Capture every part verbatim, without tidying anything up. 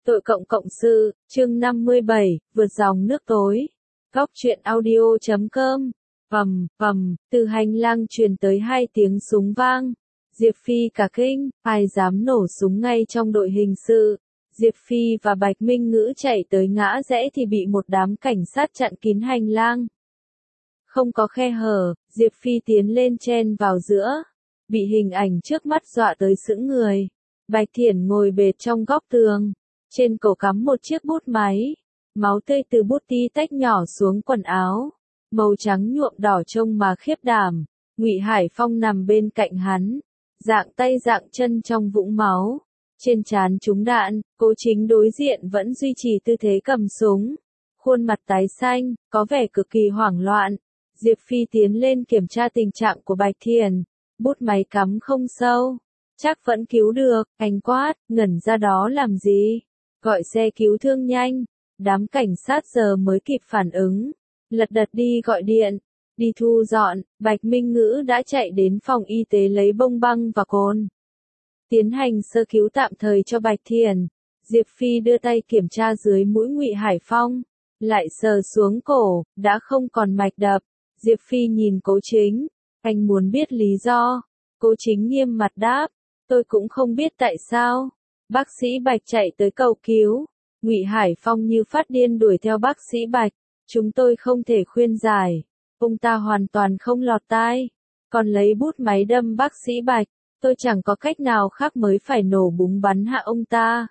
Tội cộng cộng sự, chương năm mươi bảy, vượt dòng nước tối. Góc truyện audio chấm com. Vầm, vầm, từ hành lang truyền tới hai tiếng súng vang. Diệp Phi cả kinh, ai dám nổ súng ngay trong đội hình sự. Diệp Phi và Bạch Minh Ngữ chạy tới ngã rẽ thì bị một đám cảnh sát chặn kín hành lang. Không có khe hở, Diệp Phi tiến lên chen vào giữa. Bị hình ảnh trước mắt dọa tới sững người. Bạch Thiển ngồi bệt trong góc tường. Trên cổ cắm một chiếc bút máy. Máu tươi từ bút tí tách nhỏ xuống quần áo. Màu trắng nhuộm đỏ trông mà khiếp đảm. Ngụy Hải Phong nằm bên cạnh hắn. Dạng tay dạng chân trong vũng máu. Trên trán trúng đạn, Cố Chính đối diện vẫn duy trì tư thế cầm súng. Khuôn mặt tái xanh, có vẻ cực kỳ hoảng loạn. Diệp Phi tiến lên kiểm tra tình trạng của Bạch Thiển. Bút máy cắm không sâu. Chắc vẫn cứu được, anh quát, ngẩn ra đó làm gì? Gọi xe cứu thương nhanh. Đám cảnh sát giờ mới kịp phản ứng. Lật đật đi gọi điện. Đi thu dọn, Bạch Minh Ngữ đã chạy đến phòng y tế lấy bông băng và cồn. Tiến hành sơ cứu tạm thời cho Bạch Thiển. Diệp Phi đưa tay kiểm tra dưới mũi Ngụy Hải Phong. Lại sờ xuống cổ, đã không còn mạch đập. Diệp Phi nhìn Cố Chính. Anh muốn biết lý do. Cố Chính nghiêm mặt đáp. Tôi cũng không biết tại sao. Bác sĩ Bạch chạy tới cầu cứu. Ngụy Hải Phong như phát điên đuổi theo bác sĩ Bạch. Chúng tôi không thể khuyên giải. Ông ta hoàn toàn không lọt tai. Còn lấy bút máy đâm bác sĩ Bạch. Tôi chẳng có cách nào khác mới phải nổ búng bắn hạ ông ta.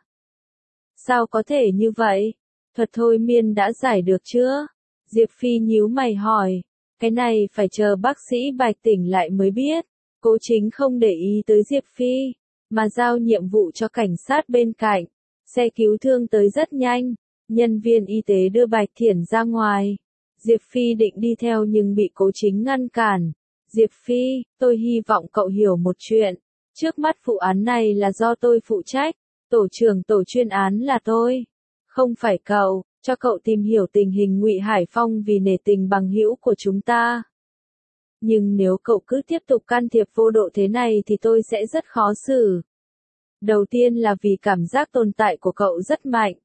Sao có thể như vậy? Thuật thôi miên đã giải được chưa? Diệp Phi nhíu mày hỏi. Cái này phải chờ bác sĩ Bạch tỉnh lại mới biết. Cố Chính không để ý tới Diệp Phi, mà giao nhiệm vụ cho cảnh sát bên cạnh. Xe cứu thương tới rất nhanh. Nhân viên y tế đưa Bạch Thiển ra ngoài. Diệp Phi định đi theo nhưng bị Cố Chính ngăn cản. Diệp Phi, tôi hy vọng cậu hiểu một chuyện. Trước mắt vụ án này là do tôi phụ trách. Tổ trưởng tổ chuyên án là tôi. Không phải cậu. Cho cậu tìm hiểu tình hình Ngụy Hải Phong vì nể tình bằng hữu của chúng ta. Nhưng nếu cậu cứ tiếp tục can thiệp vô độ thế này thì tôi sẽ rất khó xử. Đầu tiên là vì cảm giác tồn tại của cậu rất mạnh.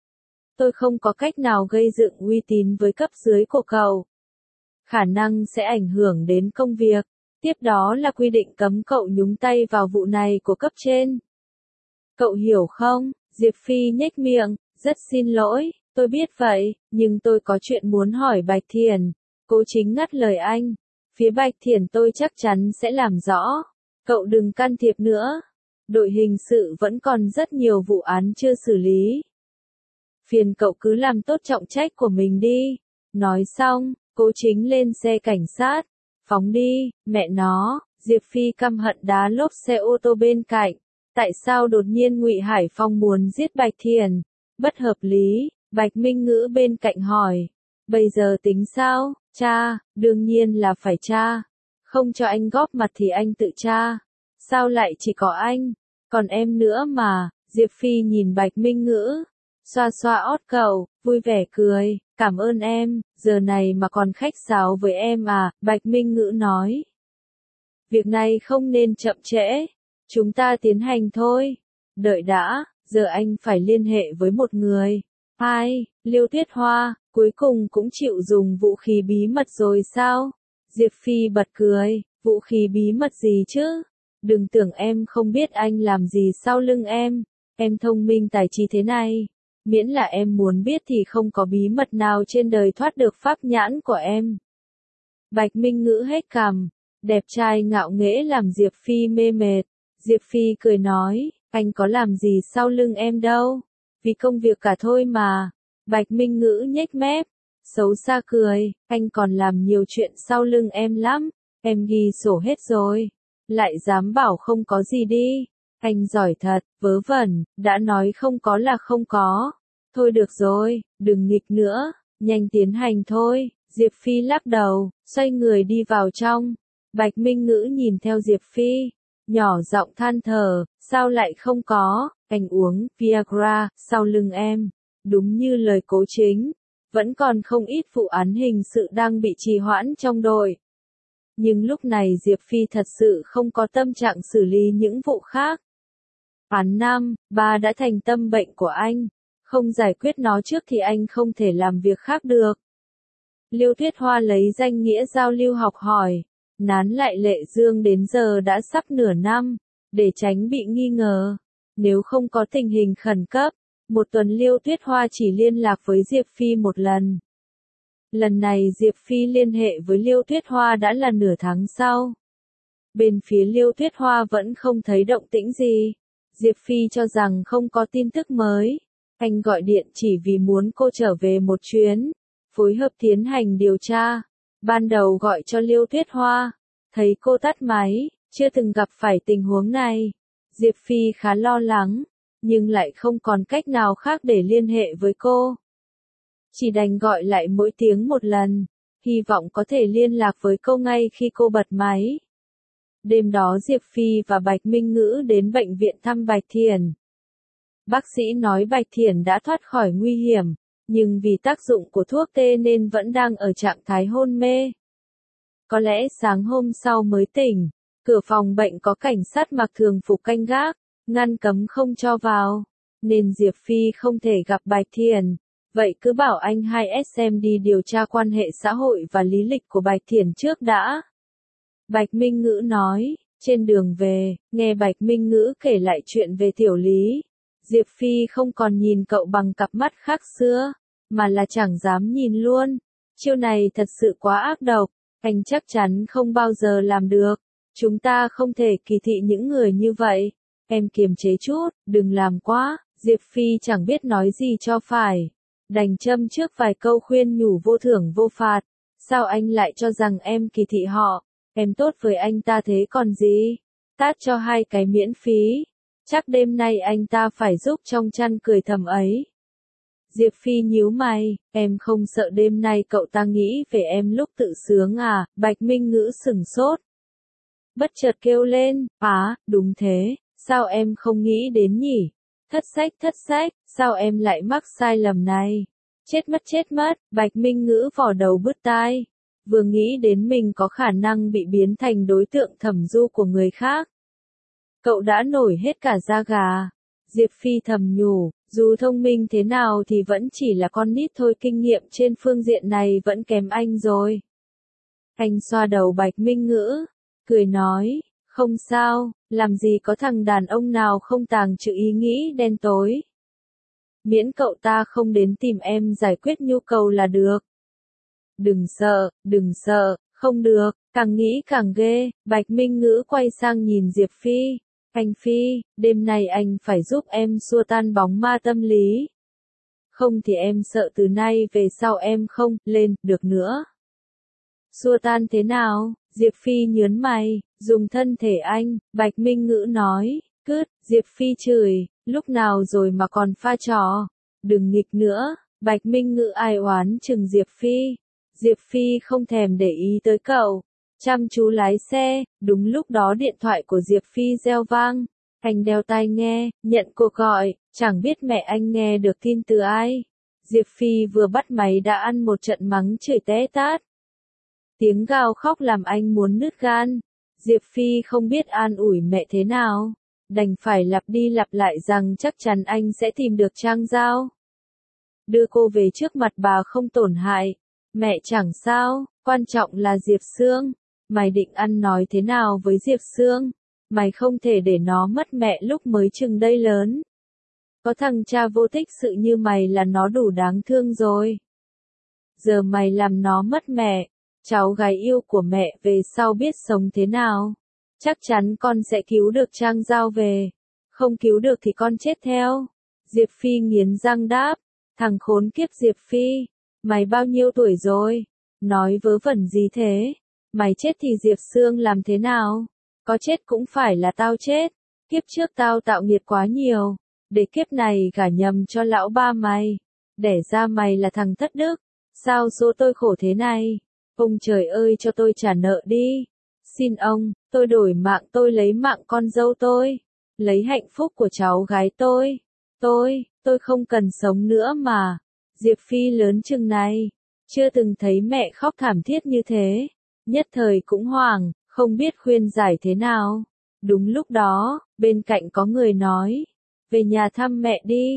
Tôi không có cách nào gây dựng uy tín với cấp dưới của cậu. Khả năng sẽ ảnh hưởng đến công việc. Tiếp đó là quy định cấm cậu nhúng tay vào vụ này của cấp trên. Cậu hiểu không? Diệp Phi nhếch miệng, rất xin lỗi, tôi biết vậy, nhưng tôi có chuyện muốn hỏi Bạch Thiển. Cố Chính ngắt lời anh. Phía Bạch Thiển tôi chắc chắn sẽ làm rõ. Cậu đừng can thiệp nữa. Đội hình sự vẫn còn rất nhiều vụ án chưa xử lý. Phiền cậu cứ làm tốt trọng trách của mình đi. Nói xong, Cố Chính lên xe cảnh sát. Phóng đi, mẹ nó. Diệp Phi căm hận đá lốp xe ô tô bên cạnh. Tại sao đột nhiên Ngụy Hải Phong muốn giết Bạch Thiển? Bất hợp lý. Bạch Minh Ngữ bên cạnh hỏi. Bây giờ tính sao? Cha, đương nhiên là phải cha. Không cho anh góp mặt thì anh tự cha. Sao lại chỉ có anh? Còn em nữa mà. Diệp Phi nhìn Bạch Minh Ngữ. Xoa xoa ót cậu, vui vẻ cười. Cảm ơn em, giờ này mà còn khách sáo với em à? Bạch Minh Ngữ nói. Việc này không nên chậm trễ. Chúng ta tiến hành thôi. Đợi đã, giờ anh phải liên hệ với một người. Ai, Liêu Tuyết Hoa, cuối cùng cũng chịu dùng vũ khí bí mật rồi sao? Diệp Phi bật cười, vũ khí bí mật gì chứ? Đừng tưởng em không biết anh làm gì sau lưng em. Em thông minh tài trí thế này. Miễn là em muốn biết thì không có bí mật nào trên đời thoát được pháp nhãn của em. Bạch Minh Ngữ hết cằm. Đẹp trai ngạo nghễ làm Diệp Phi mê mệt. Diệp Phi cười nói, anh có làm gì sau lưng em đâu. Vì công việc cả thôi mà. Bạch Minh Ngữ nhếch mép. Xấu xa cười, anh còn làm nhiều chuyện sau lưng em lắm. Em ghi sổ hết rồi. Lại dám bảo không có gì đi. Anh giỏi thật, vớ vẩn, đã nói không có là không có. Thôi được rồi, đừng nghịch nữa, nhanh tiến hành thôi. Diệp Phi lắc đầu, xoay người đi vào trong. Bạch Minh Ngữ nhìn theo Diệp Phi. Nhỏ giọng than thở, sao lại không có, anh uống Viagra, sau lưng em. Đúng như lời Cố Chính, vẫn còn không ít vụ án hình sự đang bị trì hoãn trong đội. Nhưng lúc này Diệp Phi thật sự không có tâm trạng xử lý những vụ khác. Án năm, ba đã thành tâm bệnh của anh. Không giải quyết nó trước thì anh không thể làm việc khác được. Liêu Tuyết Hoa lấy danh nghĩa giao lưu học hỏi. Nán lại Lệ Dương đến giờ đã sắp nửa năm, để tránh bị nghi ngờ. Nếu không có tình hình khẩn cấp, một tuần Liêu Tuyết Hoa chỉ liên lạc với Diệp Phi một lần. Lần này Diệp Phi liên hệ với Liêu Tuyết Hoa đã là nửa tháng sau. Bên phía Liêu Tuyết Hoa vẫn không thấy động tĩnh gì. Diệp Phi cho rằng không có tin tức mới. Anh gọi điện chỉ vì muốn cô trở về một chuyến, phối hợp tiến hành điều tra. Ban đầu gọi cho Liêu Tuyết Hoa, thấy cô tắt máy, chưa từng gặp phải tình huống này. Diệp Phi khá lo lắng, nhưng lại không còn cách nào khác để liên hệ với cô. Chỉ đành gọi lại mỗi tiếng một lần, hy vọng có thể liên lạc với cô ngay khi cô bật máy. Đêm đó Diệp Phi và Bạch Minh Ngữ đến bệnh viện thăm Bạch Thiển. Bác sĩ nói Bạch Thiển đã thoát khỏi nguy hiểm, nhưng vì tác dụng của thuốc tê nên vẫn đang ở trạng thái hôn mê. Có lẽ sáng hôm sau mới tỉnh, cửa phòng bệnh có cảnh sát mặc thường phục canh gác, ngăn cấm không cho vào, nên Diệp Phi không thể gặp Bạch Thiển. Vậy cứ bảo anh hai xem đi điều tra quan hệ xã hội và lý lịch của Bạch Thiển trước đã. Bạch Minh Ngữ nói, trên đường về, nghe Bạch Minh Ngữ kể lại chuyện về Tiểu Lý. Diệp Phi không còn nhìn cậu bằng cặp mắt khác xưa, mà là chẳng dám nhìn luôn. Chiêu này thật sự quá ác độc, anh chắc chắn không bao giờ làm được. Chúng ta không thể kỳ thị những người như vậy. Em kiềm chế chút, đừng làm quá. Diệp Phi chẳng biết nói gì cho phải. Đành châm trước vài câu khuyên nhủ vô thưởng vô phạt. Sao anh lại cho rằng em kỳ thị họ? Em tốt với anh ta thế còn gì? Tát cho hai cái miễn phí. Chắc đêm nay anh ta phải giúp trong chăn cười thầm ấy. Diệp Phi nhíu mày, em không sợ đêm nay cậu ta nghĩ về em lúc tự sướng à? Bạch Minh Ngữ sửng sốt. Bất chợt kêu lên, á, đúng thế, sao em không nghĩ đến nhỉ? Thất sách thất sách, sao em lại mắc sai lầm này? Chết mất chết mất, Bạch Minh Ngữ vò đầu bứt tai. Vừa nghĩ đến mình có khả năng bị biến thành đối tượng thẩm du của người khác. Cậu đã nổi hết cả da gà. Diệp Phi thầm nhủ, dù thông minh thế nào thì vẫn chỉ là con nít thôi, kinh nghiệm trên phương diện này vẫn kém anh rồi. Anh xoa đầu Bạch Minh Ngữ, cười nói, không sao, làm gì có thằng đàn ông nào không tàng trữ ý nghĩ đen tối. Miễn cậu ta không đến tìm em giải quyết nhu cầu là được. Đừng sợ, đừng sợ, không được, càng nghĩ càng ghê. Bạch Minh Ngữ quay sang nhìn Diệp Phi. Anh Phi, đêm nay anh phải giúp em xua tan bóng ma tâm lý. Không thì em sợ từ nay về sau em không lên được nữa. Xua tan thế nào? Diệp Phi nhớn mày, dùng thân thể anh. Bạch Minh Ngữ nói, cứt. Diệp Phi chửi, lúc nào rồi mà còn pha trò. Đừng nghịch nữa. Bạch Minh Ngữ ai oán chừng Diệp Phi. Diệp Phi không thèm để ý tới cậu. Chăm chú lái xe, đúng lúc đó điện thoại của Diệp Phi reo vang. Anh đeo tai nghe, nhận cuộc gọi, chẳng biết mẹ anh nghe được tin từ ai. Diệp Phi vừa bắt máy đã ăn một trận mắng chửi té tát. Tiếng gào khóc làm anh muốn nứt gan. Diệp Phi không biết an ủi mẹ thế nào. Đành phải lặp đi lặp lại rằng chắc chắn anh sẽ tìm được Trang Giao. Đưa cô về trước mặt bà không tổn hại. Mẹ chẳng sao, quan trọng là Diệp Sương. Mày định ăn nói thế nào với Diệp Sương? Mày không thể để nó mất mẹ lúc mới chừng đây lớn. Có thằng cha vô tích sự như mày là nó đủ đáng thương rồi. Giờ mày làm nó mất mẹ, cháu gái yêu của mẹ về sau biết sống thế nào. Chắc chắn con sẽ cứu được Trang Giao về. Không cứu được thì con chết theo. Diệp Phi nghiến răng đáp. Thằng khốn kiếp Diệp Phi. Mày bao nhiêu tuổi rồi? Nói vớ vẩn gì thế? Mày chết thì Diệp Sương làm thế nào? Có chết cũng phải là tao chết. Kiếp trước tao tạo nghiệt quá nhiều. Để kiếp này gả nhầm cho lão ba mày. Đẻ ra mày là thằng thất đức. Sao số tôi khổ thế này? Ông trời ơi cho tôi trả nợ đi. Xin ông, tôi đổi mạng tôi lấy mạng con dâu tôi. Lấy hạnh phúc của cháu gái tôi. Tôi, tôi không cần sống nữa mà. Diệp Phi lớn chừng này. Chưa từng thấy mẹ khóc thảm thiết như thế. Nhất thời cũng hoảng, không biết khuyên giải thế nào. Đúng lúc đó, bên cạnh có người nói. Về nhà thăm mẹ đi.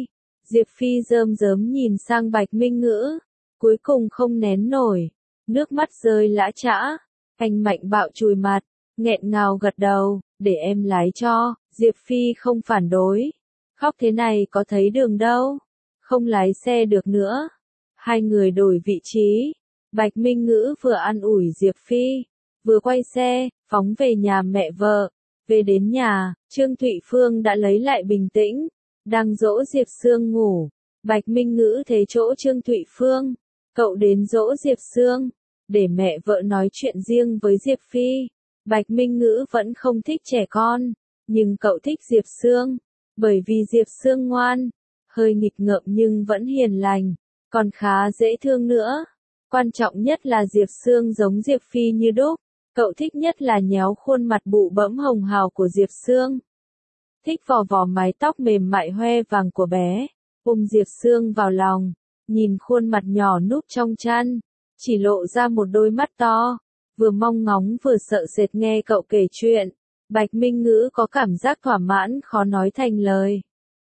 Diệp Phi rơm rớm nhìn sang Bạch Minh Ngữ, cuối cùng không nén nổi, nước mắt rơi lã chã, anh mạnh bạo chùi mặt, nghẹn ngào gật đầu, để em lái cho. Diệp Phi không phản đối, khóc thế này có thấy đường đâu, không lái xe được nữa. Hai người đổi vị trí, Bạch Minh Ngữ vừa an ủi Diệp Phi, vừa quay xe, phóng về nhà mẹ vợ. Về đến nhà, Trương Thụy Phương đã lấy lại bình tĩnh, đang dỗ Diệp Sương ngủ. Bạch Minh Ngữ thế chỗ Trương Thụy Phương, cậu đến dỗ Diệp Sương, để mẹ vợ nói chuyện riêng với Diệp Phi. Bạch Minh Ngữ vẫn không thích trẻ con, nhưng cậu thích Diệp Sương, bởi vì Diệp Sương ngoan, hơi nghịch ngợm nhưng vẫn hiền lành, còn khá dễ thương nữa. Quan trọng nhất là Diệp Sương giống Diệp Phi như đúc, cậu thích nhất là nhéo khuôn mặt bụ bẫm hồng hào của Diệp Sương. Thích vò vò mái tóc mềm mại hoe vàng của bé, ôm Diệp Sương vào lòng, nhìn khuôn mặt nhỏ núp trong chăn, chỉ lộ ra một đôi mắt to, vừa mong ngóng vừa sợ sệt nghe cậu kể chuyện. Bạch Minh Ngữ có cảm giác thỏa mãn khó nói thành lời.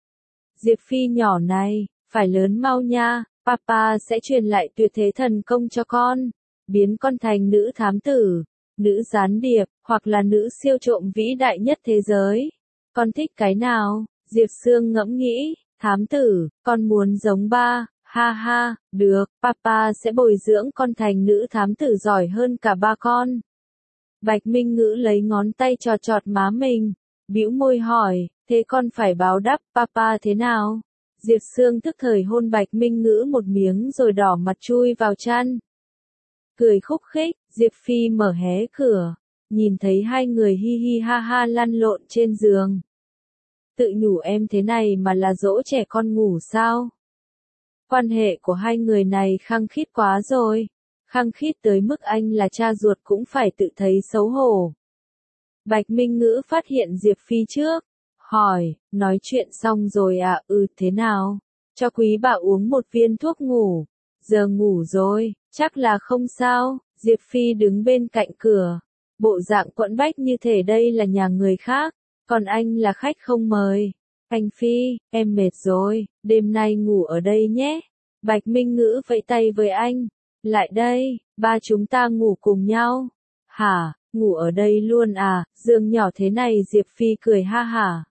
Diệp Phi nhỏ này, phải lớn mau nha, papa sẽ truyền lại tuyệt thế thần công cho con, biến con thành nữ thám tử, nữ gián điệp, hoặc là nữ siêu trộm vĩ đại nhất thế giới. Con thích cái nào? Diệp Sương ngẫm nghĩ, thám tử, con muốn giống ba, ha ha, được, papa sẽ bồi dưỡng con thành nữ thám tử giỏi hơn cả ba con. Bạch Minh Ngữ lấy ngón tay trò trọt má mình, bĩu môi hỏi, thế con phải báo đáp papa thế nào? Diệp Sương tức thời hôn Bạch Minh Ngữ một miếng rồi đỏ mặt chui vào chăn. Cười khúc khích, Diệp Phi mở hé cửa, nhìn thấy hai người hi hi ha ha lăn lộn trên giường. Tự nhủ em thế này mà là dỗ trẻ con ngủ sao? Quan hệ của hai người này khăng khít quá rồi, khăng khít tới mức anh là cha ruột cũng phải tự thấy xấu hổ. Bạch Minh Ngữ phát hiện Diệp Phi trước, hỏi, nói chuyện xong rồi à? Ừ, thế nào? Cho quý bà uống một viên thuốc ngủ, giờ ngủ rồi, chắc là không sao. Diệp Phi đứng bên cạnh cửa, bộ dạng quẫn bách như thể đây là nhà người khác, còn anh là khách không mời. Anh Phi, em mệt rồi, đêm nay ngủ ở đây nhé. Bạch Minh Ngữ vẫy tay với anh, lại đây, ba chúng ta ngủ cùng nhau. Hả, ngủ ở đây luôn à? Giường nhỏ thế này. Diệp Phi cười ha hả.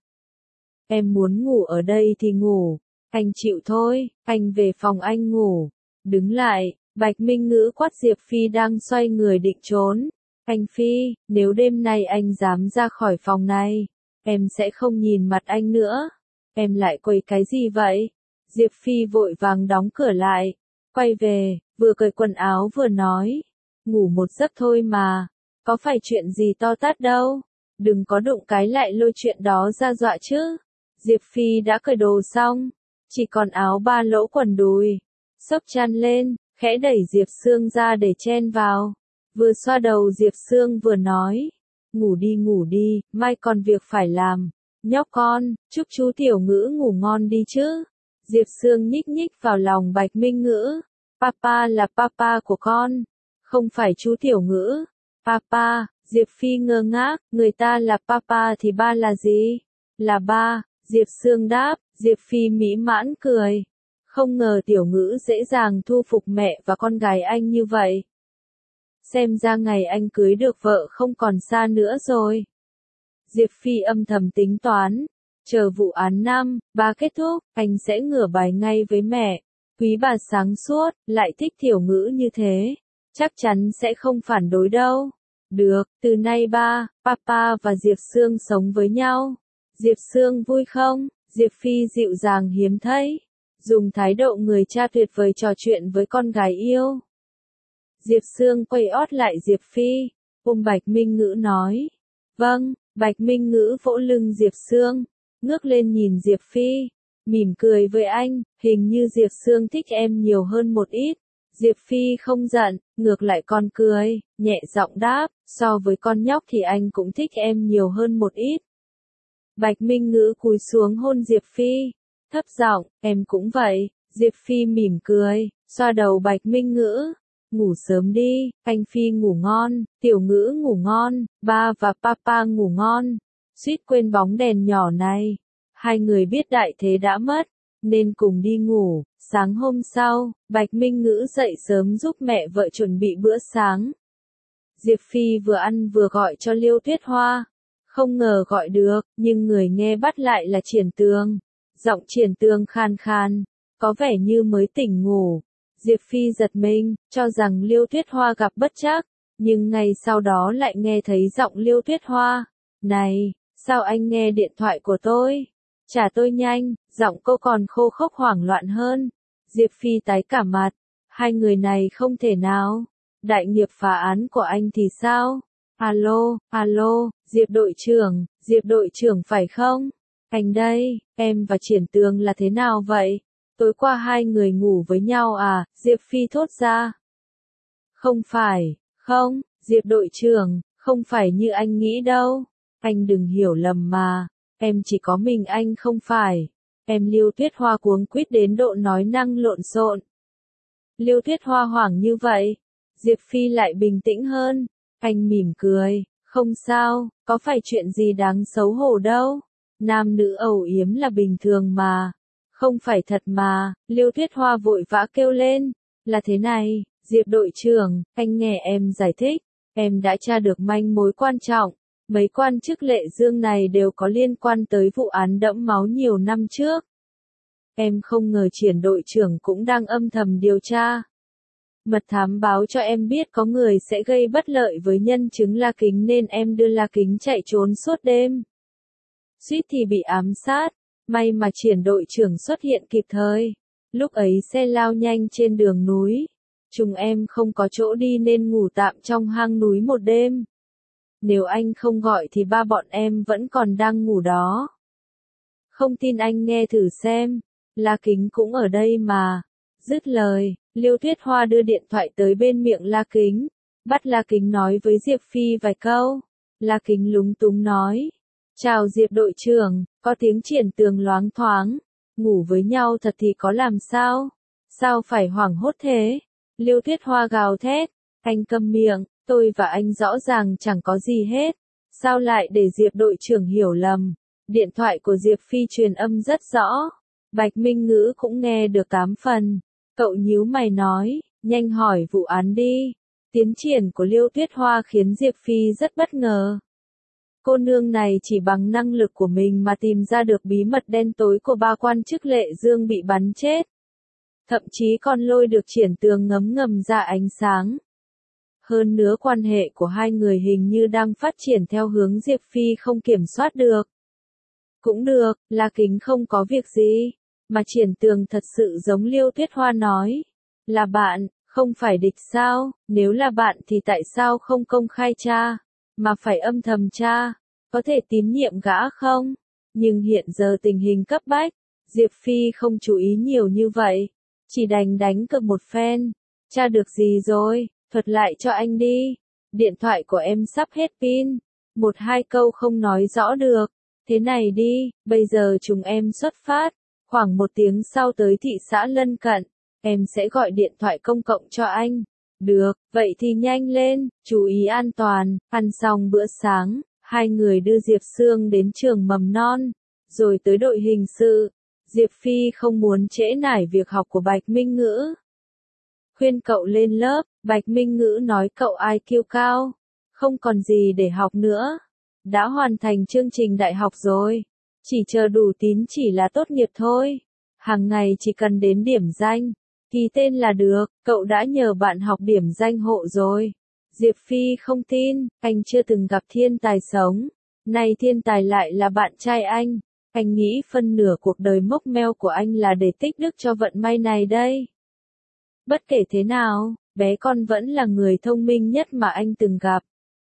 Em muốn ngủ ở đây thì ngủ, anh chịu thôi, anh về phòng anh ngủ. Đứng lại, Bạch Minh Ngữ quát Diệp Phi đang xoay người định trốn. Anh Phi, nếu đêm nay anh dám ra khỏi phòng này, em sẽ không nhìn mặt anh nữa. Em lại quấy cái gì vậy? Diệp Phi vội vàng đóng cửa lại, quay về, vừa cởi quần áo vừa nói, ngủ một giấc thôi mà, có phải chuyện gì to tát đâu, đừng có đụng cái lại lôi chuyện đó ra dọa chứ. Diệp Phi đã cởi đồ xong, chỉ còn áo ba lỗ quần đùi, xốc chăn lên, khẽ đẩy Diệp Sương ra để chen vào, vừa xoa đầu Diệp Sương vừa nói, ngủ đi ngủ đi, mai còn việc phải làm, nhóc con, chúc chú Tiểu Ngữ ngủ ngon đi chứ. Diệp Sương nhích nhích vào lòng Bạch Minh Ngữ, papa là papa của con, không phải chú Tiểu Ngữ. Papa, Diệp Phi ngơ ngác, người ta là papa thì ba là gì? Là ba, Diệp Sương đáp. Diệp Phi mỹ mãn cười, không ngờ Tiểu Ngữ dễ dàng thu phục mẹ và con gái anh như vậy. Xem ra ngày anh cưới được vợ không còn xa nữa rồi. Diệp Phi âm thầm tính toán, chờ vụ án năm, ba kết thúc, anh sẽ ngửa bài ngay với mẹ. Quý bà sáng suốt, lại thích Tiểu Ngữ như thế, chắc chắn sẽ không phản đối đâu. Được, từ nay ba, papa và Diệp Sương sống với nhau. Diệp Sương vui không? Diệp Phi dịu dàng hiếm thấy, dùng thái độ người cha tuyệt vời trò chuyện với con gái yêu. Diệp Sương quay ót lại Diệp Phi, ôm Bạch Minh Ngữ nói. Vâng. Bạch Minh Ngữ vỗ lưng Diệp Sương, ngước lên nhìn Diệp Phi, mỉm cười với anh, hình như Diệp Sương thích em nhiều hơn một ít. Diệp Phi không giận, ngược lại còn cười, nhẹ giọng đáp, so với con nhóc thì anh cũng thích em nhiều hơn một ít. Bạch Minh Ngữ cúi xuống hôn Diệp Phi, thấp giọng, em cũng vậy. Diệp Phi mỉm cười, xoa đầu Bạch Minh Ngữ. Ngủ sớm đi, anh Phi ngủ ngon, Tiểu Ngữ ngủ ngon, ba và papa ngủ ngon. Suýt quên bóng đèn nhỏ này. Hai người biết đại thế đã mất, nên cùng đi ngủ. Sáng hôm sau, Bạch Minh Ngữ dậy sớm giúp mẹ vợ chuẩn bị bữa sáng. Diệp Phi vừa ăn vừa gọi cho Liêu Tuyết Hoa. Không ngờ gọi được, nhưng người nghe bắt lại là Triển Tường. Giọng Triển Tường khan khan, có vẻ như mới tỉnh ngủ. Diệp Phi giật mình, cho rằng Liêu Tuyết Hoa gặp bất trắc, nhưng ngay sau đó lại nghe thấy giọng Liêu Tuyết Hoa. Này, sao anh nghe điện thoại của tôi? Trả tôi nhanh, giọng cô còn khô khốc hoảng loạn hơn. Diệp Phi tái cả mặt, hai người này không thể nào. Đại nghiệp phá án của anh thì sao? Alo, alo, Diệp đội trưởng, Diệp đội trưởng phải không? Anh đây, em và Triển Tường là thế nào vậy? Tối qua hai người ngủ với nhau à? Diệp Phi thốt ra. Không phải, không, Diệp đội trưởng, không phải như anh nghĩ đâu. Anh đừng hiểu lầm mà, em chỉ có mình anh không phải. Em Liêu Tuyết Hoa cuống quýt đến độ nói năng lộn xộn. Liêu Tuyết Hoa hoảng như vậy. Diệp Phi lại bình tĩnh hơn. Anh mỉm cười, không sao, có phải chuyện gì đáng xấu hổ đâu. Nam nữ âu yếm là bình thường mà. Không phải thật mà, Liêu Tuyết Hoa vội vã kêu lên. Là thế này, Diệp đội trưởng, anh nghe em giải thích. Em đã tra được manh mối quan trọng. Mấy quan chức Lệ Dương này đều có liên quan tới vụ án đẫm máu nhiều năm trước. Em không ngờ Triển đội trưởng cũng đang âm thầm điều tra. Mật thám báo cho em biết có người sẽ gây bất lợi với nhân chứng La Kính nên em đưa La Kính chạy trốn suốt đêm. Suýt thì bị ám sát, may mà Triển đội trưởng xuất hiện kịp thời. Lúc ấy xe lao nhanh trên đường núi. Chúng em không có chỗ đi nên ngủ tạm trong hang núi một đêm. Nếu anh không gọi thì ba bọn em vẫn còn đang ngủ đó. Không tin anh nghe thử xem, La Kính cũng ở đây mà. Dứt lời, Liêu Tuyết Hoa đưa điện thoại tới bên miệng La Kính, bắt La Kính nói với Diệp Phi vài câu. La Kính lúng túng nói, chào Diệp đội trưởng, có tiếng Triển Tường loáng thoáng, ngủ với nhau thật thì có làm sao? Sao phải hoảng hốt thế? Liêu Tuyết Hoa gào thét, anh câm miệng, tôi và anh rõ ràng chẳng có gì hết, sao lại để Diệp đội trưởng hiểu lầm? Điện thoại của Diệp Phi truyền âm rất rõ, Bạch Minh Ngữ cũng nghe được tám phần. Cậu nhíu mày nói, nhanh hỏi vụ án đi. Tiến triển của Liêu Tuyết Hoa khiến Diệp Phi rất bất ngờ. Cô nương này chỉ bằng năng lực của mình mà tìm ra được bí mật đen tối của ba quan chức Lệ Dương bị bắn chết. Thậm chí còn lôi được Triển Tường ngấm ngầm ra ánh sáng. Hơn nữa quan hệ của hai người hình như đang phát triển theo hướng Diệp Phi không kiểm soát được. Cũng được, La Kính không có việc gì. Mà Triển Tường thật sự giống Liêu Tuyết Hoa nói. Là bạn, không phải địch sao? Nếu là bạn thì tại sao không công khai tra, mà phải âm thầm tra? Có thể tín nhiệm gã không? Nhưng hiện giờ tình hình cấp bách, Diệp Phi không chú ý nhiều như vậy. Chỉ đành đánh cược một phen. Tra được gì rồi? Thuật lại cho anh đi. Điện thoại của em sắp hết pin. Một hai câu không nói rõ được. Thế này đi, bây giờ chúng em xuất phát. Khoảng một tiếng sau tới thị xã lân cận, em sẽ gọi điện thoại công cộng cho anh. Được, vậy thì nhanh lên, chú ý an toàn. Ăn xong bữa sáng, hai người đưa Diệp Sương đến trường mầm non, rồi tới đội hình sự. Diệp Phi không muốn trễ nải việc học của Bạch Minh Ngữ. Khuyên cậu lên lớp, Bạch Minh Ngữ nói cậu i kiu cao, không còn gì để học nữa. Đã hoàn thành chương trình đại học rồi. Chỉ chờ đủ tín chỉ là tốt nghiệp thôi. Hàng ngày chỉ cần đến điểm danh, ký tên là được. Cậu đã nhờ bạn học điểm danh hộ rồi. Diệp Phi không tin, anh chưa từng gặp thiên tài sống. Nay thiên tài lại là bạn trai anh. Anh nghĩ phân nửa cuộc đời mốc meo của anh là để tích đức cho vận may này đây. Bất kể thế nào, bé con vẫn là người thông minh nhất mà anh từng gặp.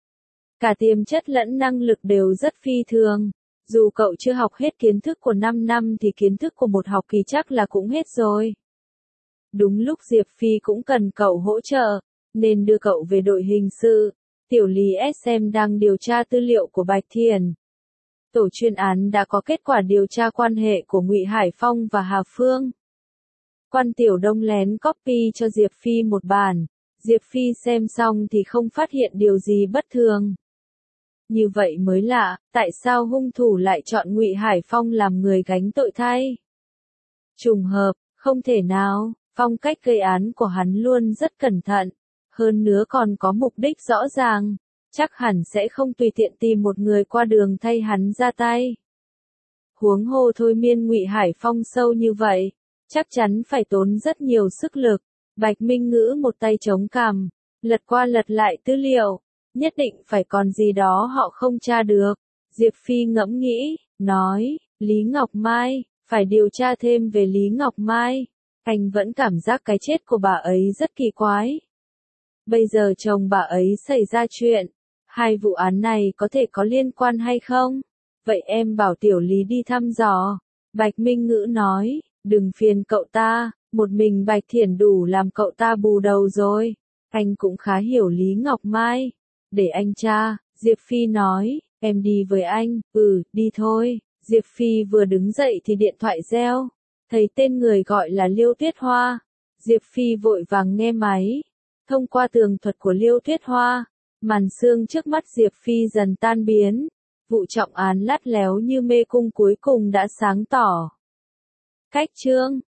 Cả tiềm chất lẫn năng lực đều rất phi thường. Dù cậu chưa học hết kiến thức của năm năm thì kiến thức của một học kỳ chắc là cũng hết rồi. Đúng lúc Diệp Phi cũng cần cậu hỗ trợ, nên đưa cậu về đội hình sự. Tiểu lý ét em đang điều tra tư liệu của Bạch Thiền. Tổ chuyên án đã có kết quả điều tra quan hệ của Ngụy Hải Phong và Hà Phương. Quan Tiểu Đông lén copy cho Diệp Phi một bản. Diệp Phi xem xong thì không phát hiện điều gì bất thường. Như vậy mới lạ, tại sao hung thủ lại chọn Ngụy Hải Phong làm người gánh tội thay? Trùng hợp, không thể nào, phong cách gây án của hắn luôn rất cẩn thận, hơn nữa còn có mục đích rõ ràng, chắc hẳn sẽ không tùy tiện tìm một người qua đường thay hắn ra tay. Huống hồ thôi miên Ngụy Hải Phong sâu như vậy, chắc chắn phải tốn rất nhiều sức lực. Bạch Minh Ngữ một tay chống cằm, lật qua lật lại tư liệu, nhất định phải còn gì đó họ không tra được. Diệp Phi ngẫm nghĩ, nói, Lý Ngọc Mai, phải điều tra thêm về Lý Ngọc Mai. Anh vẫn cảm giác cái chết của bà ấy rất kỳ quái. Bây giờ chồng bà ấy xảy ra chuyện, hai vụ án này có thể có liên quan hay không? Vậy em bảo Tiểu Lý đi thăm dò. Bạch Minh Ngữ nói, đừng phiền cậu ta, một mình Bạch Thiển đủ làm cậu ta bù đầu rồi. Anh cũng khá hiểu Lý Ngọc Mai. Để anh tra, Diệp Phi nói, em đi với anh, ừ, đi thôi. Diệp Phi vừa đứng dậy thì điện thoại reo. Thấy tên người gọi là Liêu Tuyết Hoa. Diệp Phi vội vàng nghe máy. Thông qua tường thuật của Liêu Tuyết Hoa, màn sương trước mắt Diệp Phi dần tan biến. Vụ trọng án lắt léo như mê cung cuối cùng đã sáng tỏ. Cách chương